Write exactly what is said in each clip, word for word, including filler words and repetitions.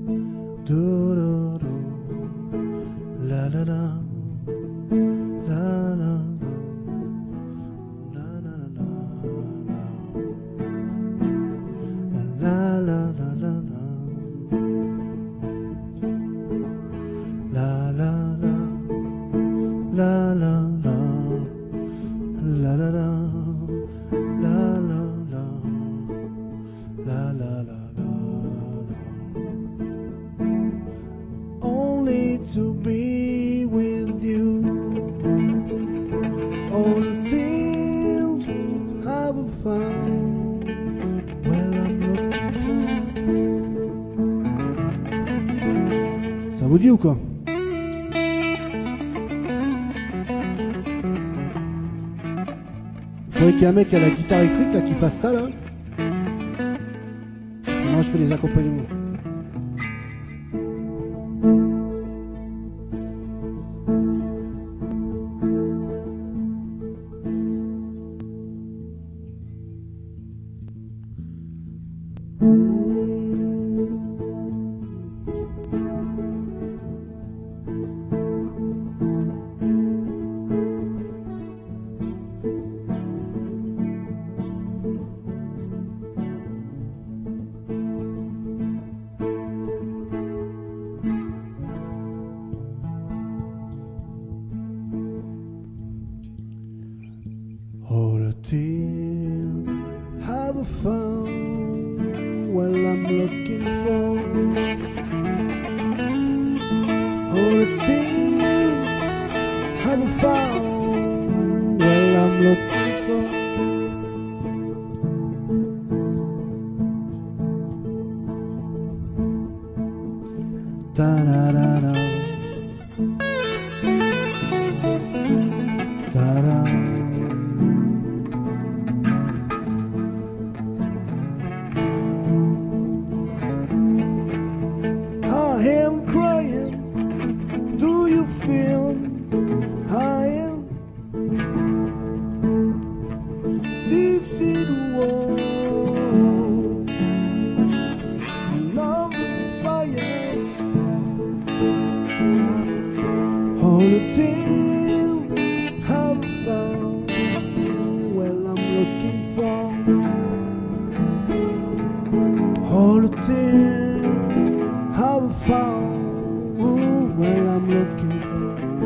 Do do do. La la la. La la la. La la la la. La la la la la. La la la. La la la. La la la. La la la. La la la la. Only to be with you. All until I've found well I'm looking for. Ça vous dit ou quoi? Il faudrait qu'il y ait un mec à la guitare électrique là qui fasse ça là. Et moi je fais les accompagnements. All until have found what I'm looking for. All until have found what I'm looking for. Da da da da. Da da. I am crying. Do you feel I am? This is the world. Love and fire. All until I've found well I'm looking for. All until I've found well I'm looking for.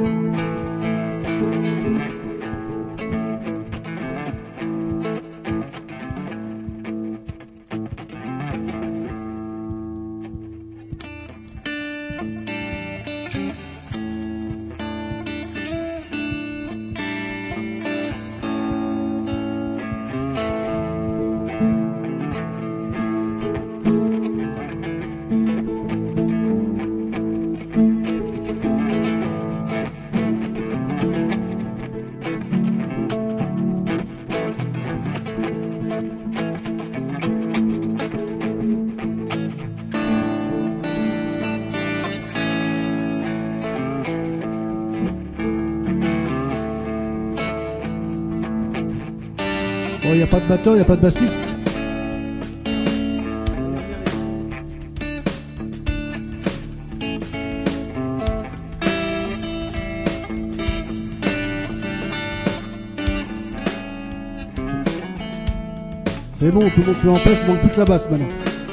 Oh, y a pas de batteur, y a pas de bassiste. C'est bon, tout le monde se met en place, il manque plus que la basse maintenant.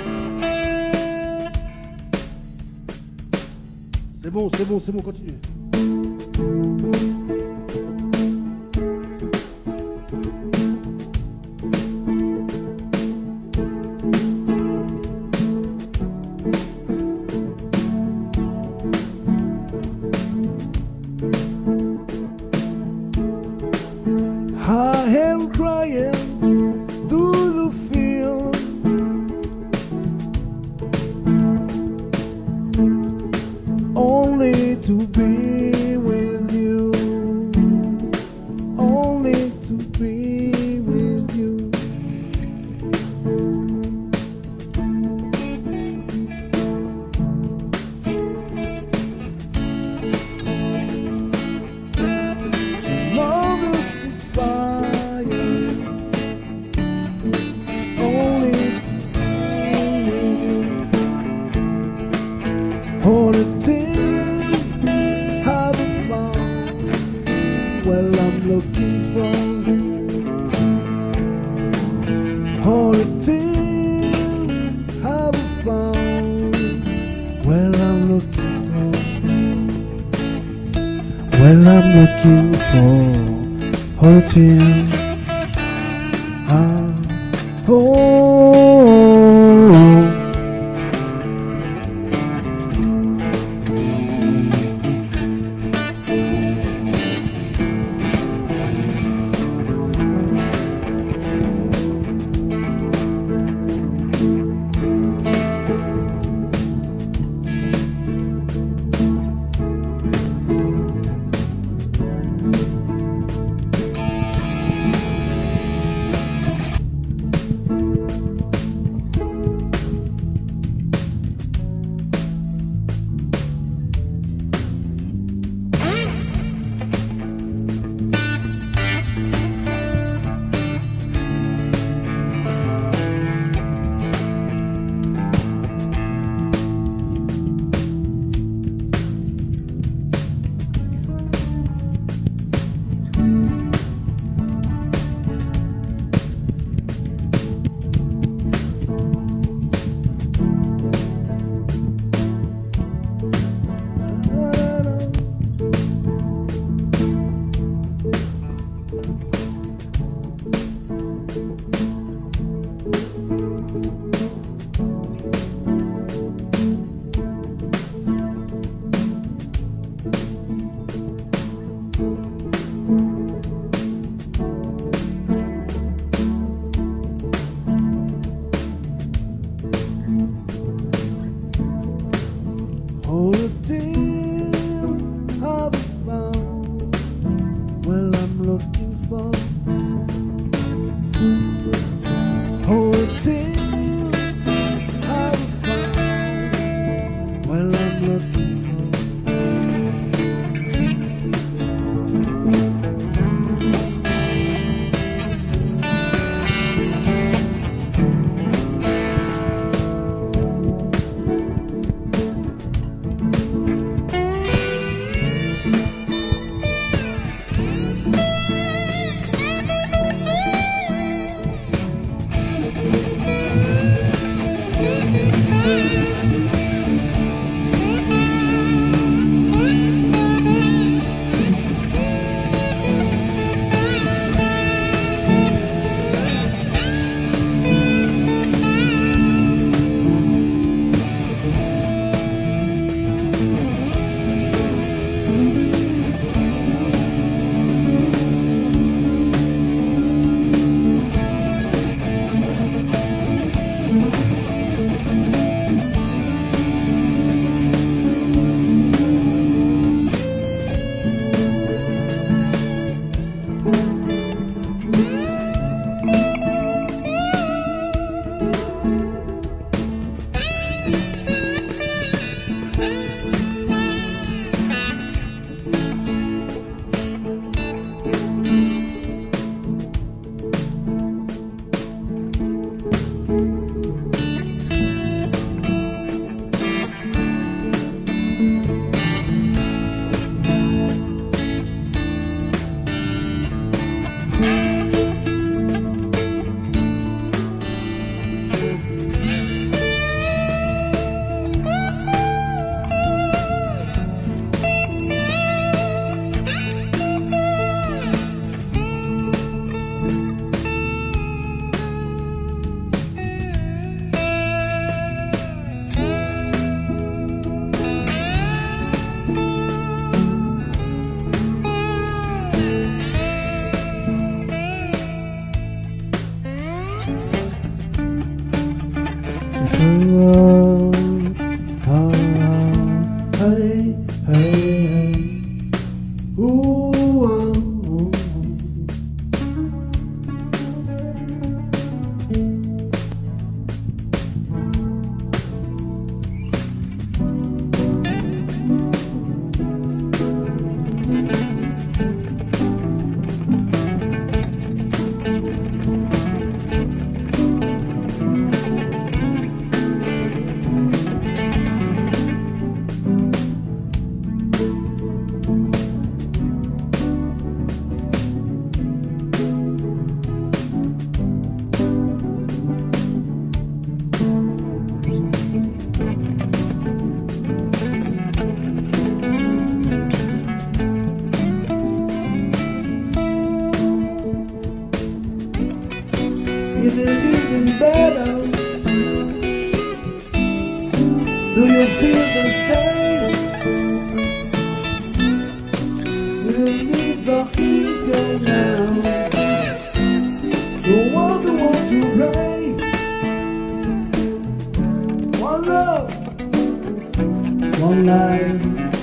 C'est bon, c'est bon, c'est bon, continue. I am crying. Do you feel only to be with you? Only to be with you. Love is fire. Only to be with you. hold it till haven't found well I'm looking for. Hold it till haven't found well I'm looking for. Well I'm looking for. Hold it till ah oh. Hold it till I've found well I'm looking for. Hold it till I've found well I'm looking for. you feel the same? Will need the easier now. The one who wants to play. One love, one life.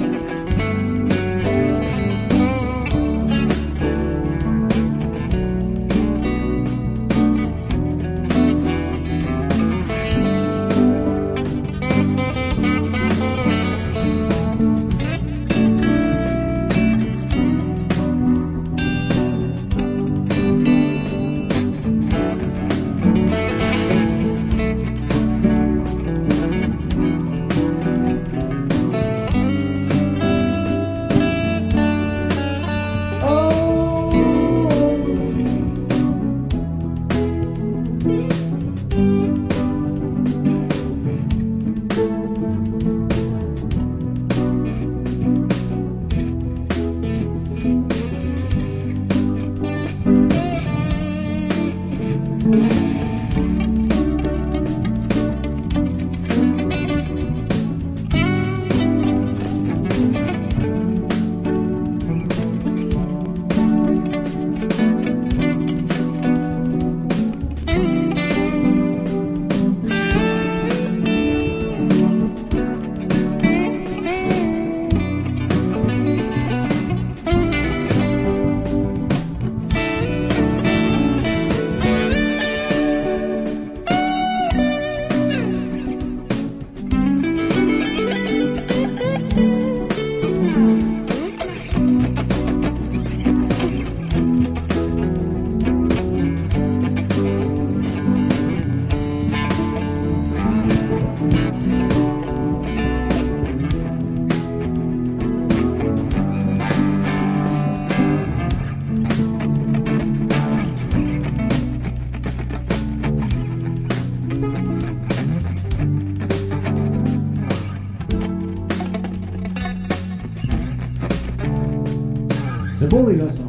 C'est bon les garçons.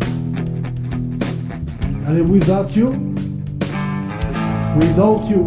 Allez, without you, without you.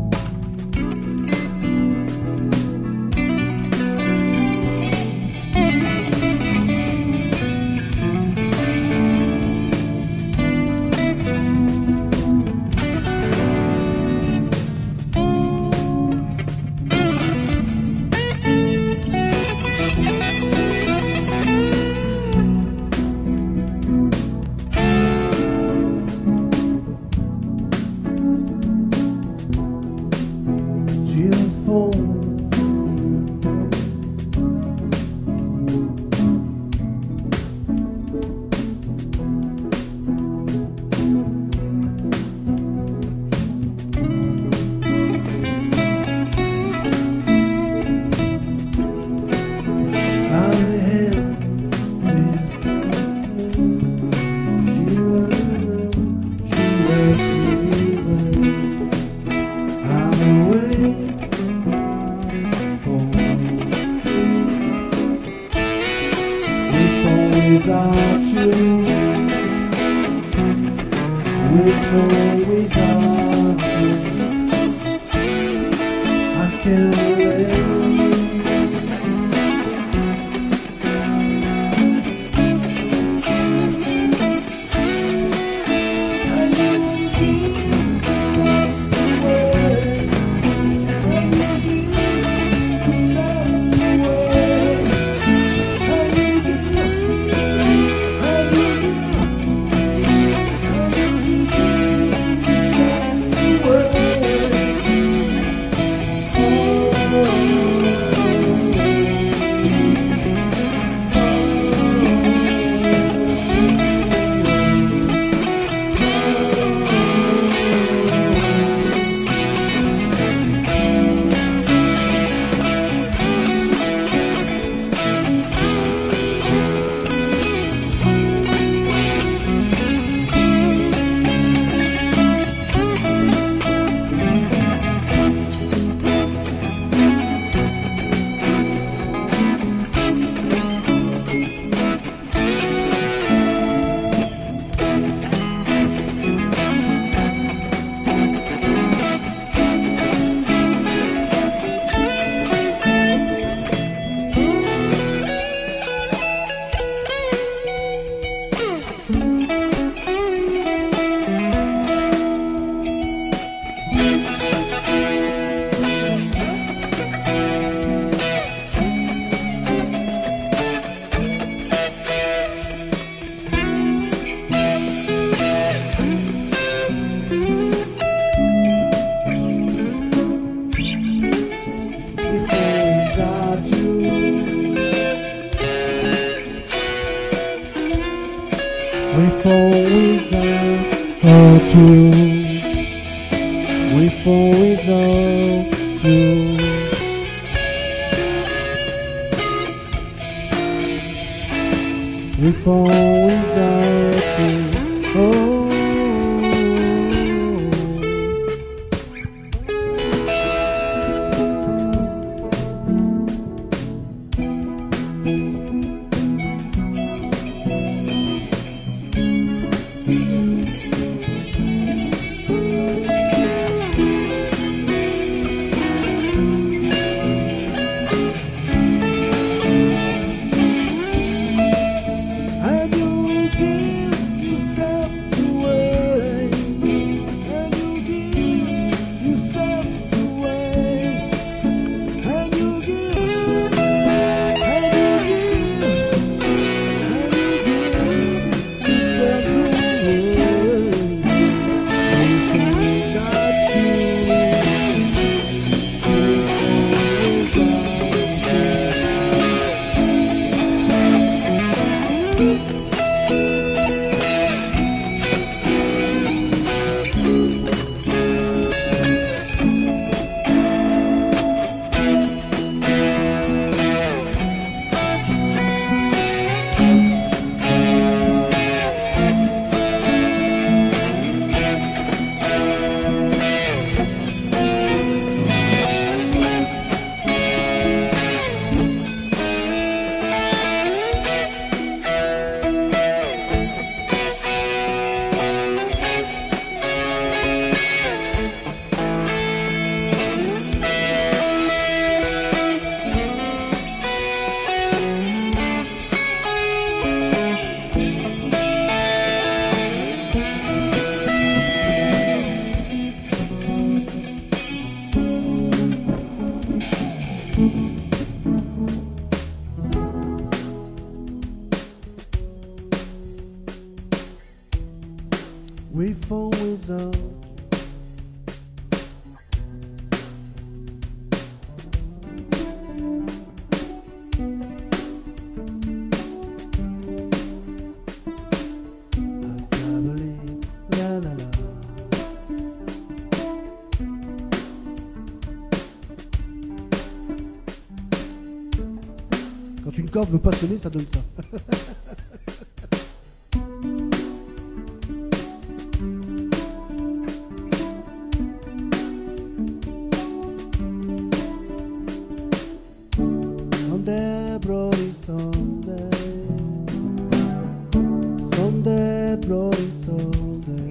Without you, with or without you, I can't live. fall without you. We fall without you. We fall without you. Oh. We fall without. La la la. Quand une corde veut pas sonner, ça donne ça. Sunday, bloody Sunday. Sunday, bloody Sunday.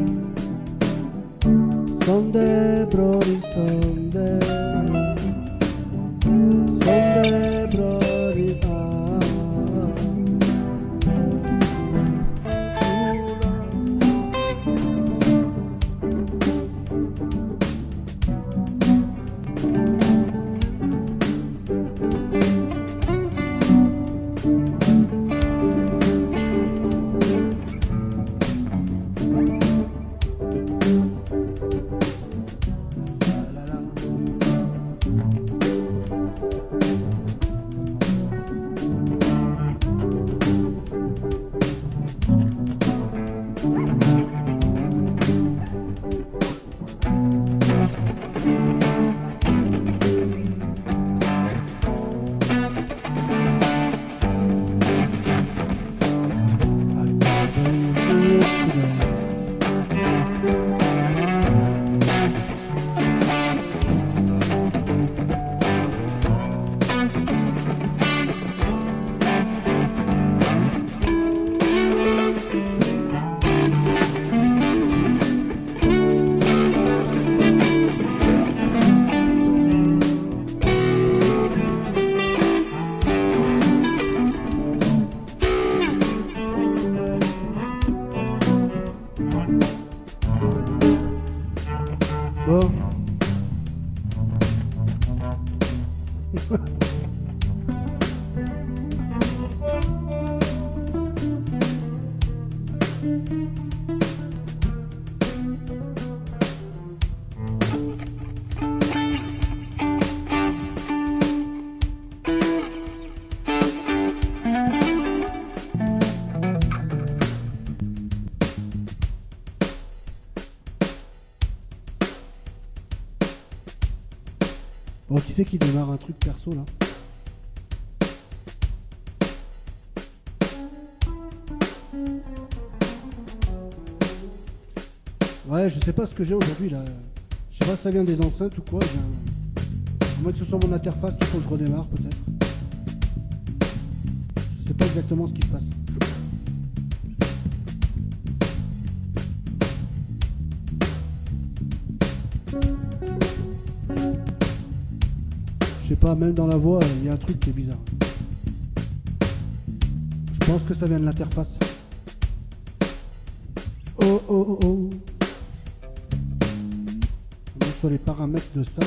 Sunday, bloody Sunday. Sunday, bloody ah. Bon. c'est qui démarre un truc perso là? Ouais, je sais pas ce que j'ai aujourd'hui là. Je sais pas si ça vient des enceintes ou quoi. Un... À moins que ce soit mon interface qu'il faut que je redémarre peut-être. Je sais pas exactement ce qui se passe. Je sais pas, même dans la voix, il y a un truc qui est bizarre. Je pense que ça vient de l'interface. Oh oh oh oh. On est sur les paramètres de ça.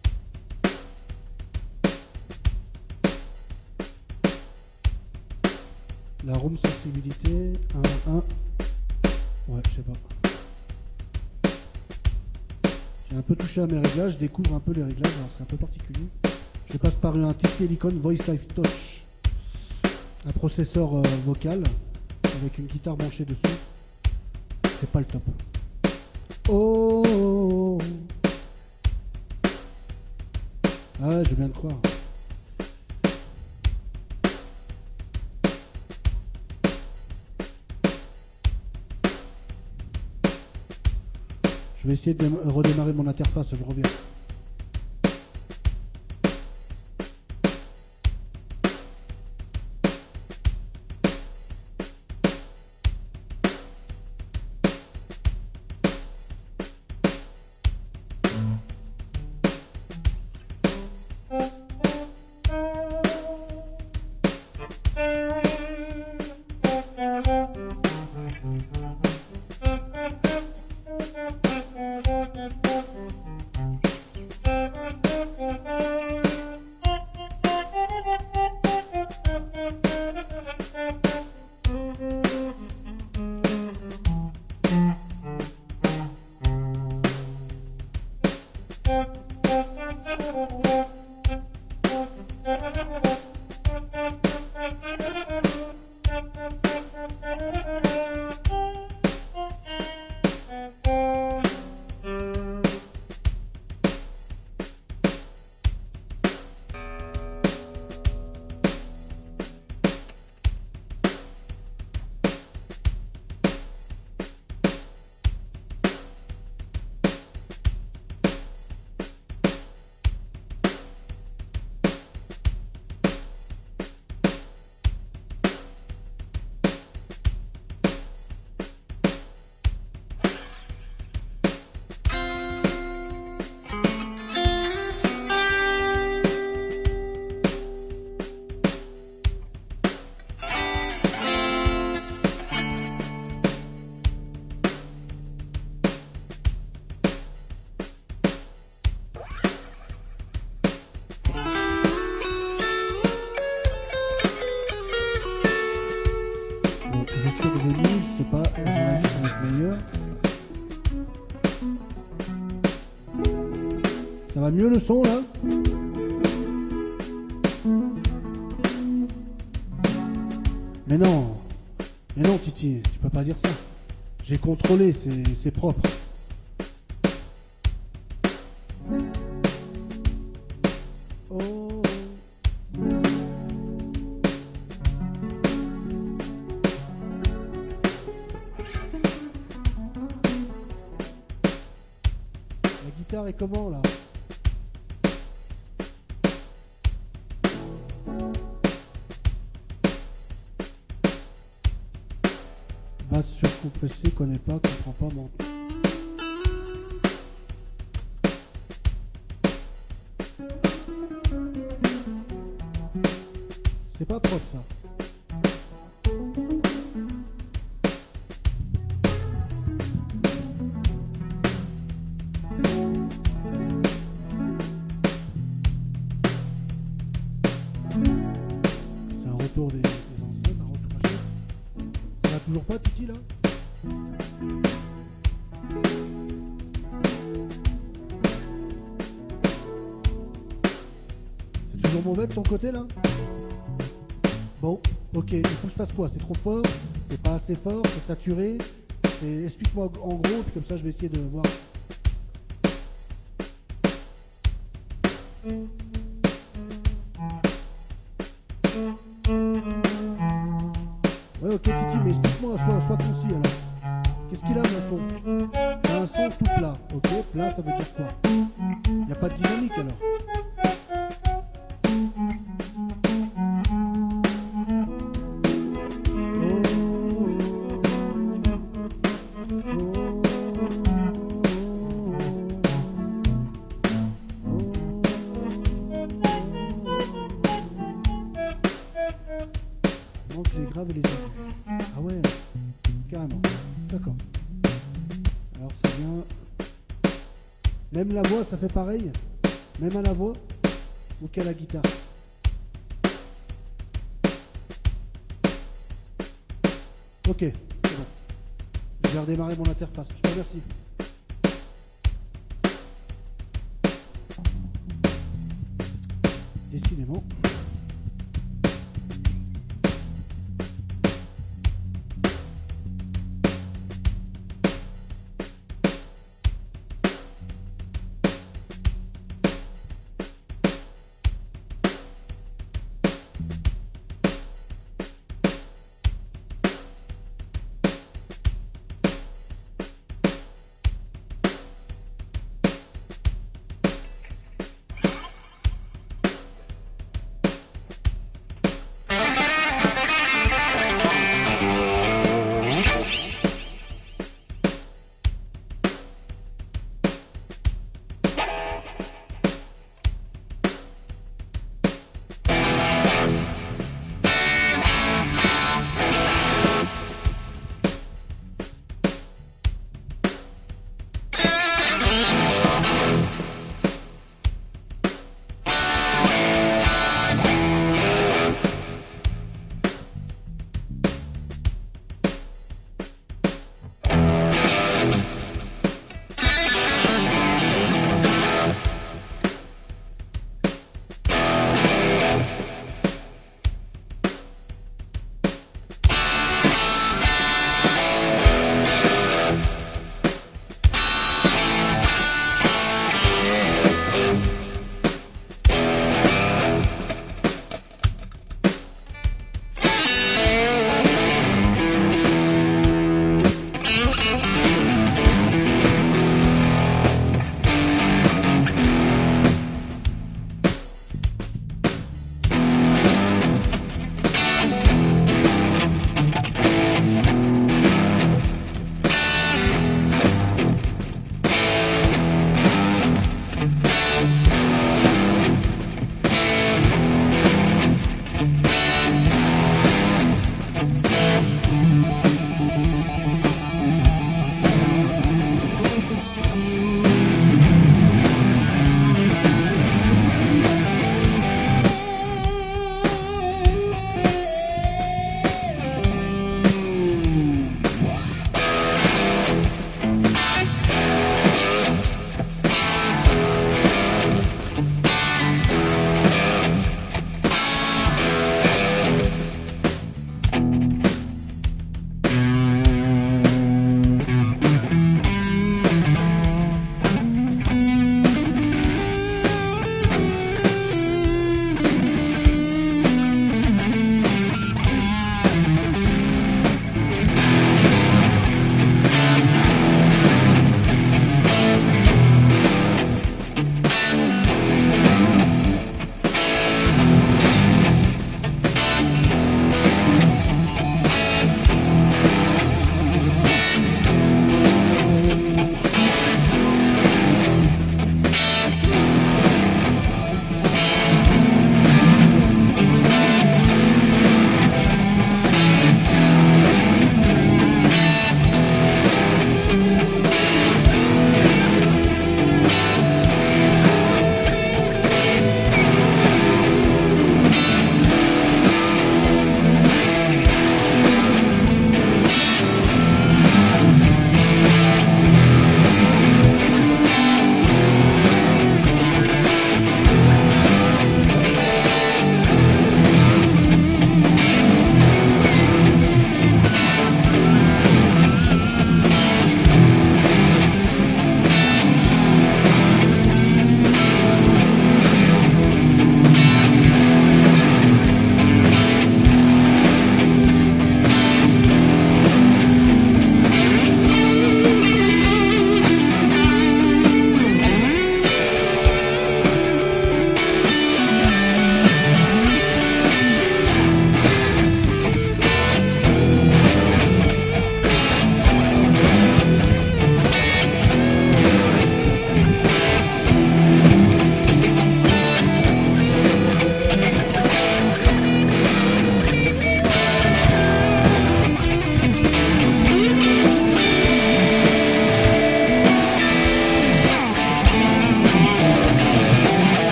La room sensibilité, un, un. Ouais, je sais pas. J'ai un peu touché à mes réglages, je découvre un peu les réglages, alors c'est un peu particulier. Je passe par un petit Silicon Voice Live Touch, un processeur euh, vocal avec une guitare branchée dessus. C'est pas le top. Oh, oh, oh. Ah ouais, je viens de croire. Je vais essayer de redémarrer mon interface, je reviens. Ça va mieux le son là? Mais non, mais non Titi, tu peux pas dire ça. J'ai contrôlé, c'est propre. Oh. La guitare est comment là? Basse surcompressée, connais pas, comprends pas mon. C'est pas propre ça. C'est un retour des, des anciennes, un retour machin. Ça va toujours pas Titi là? C'est toujours mauvais de ton côté là? Bon, ok, il faut que je fasse quoi? C'est trop fort? C'est pas assez fort? C'est saturé? Explique-moi en gros, puis comme ça je vais essayer de voir. Ouais, ok, Titi, mais explique-moi, sois, sois concis alors. Qu'est-ce qu'il a, mon son? T'as un son tout plat, ok? Plat, ça veut dire quoi? Il n'y a pas de dynamique alors. Les graves et les aigus. Ah ouais, carrément. D'accord. Alors ça vient. Même la voix, ça fait pareil. Même à la voix ou qu'à la guitare. Ok, c'est bon. Je vais redémarrer mon interface. Je te remercie. Décidément.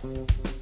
Thank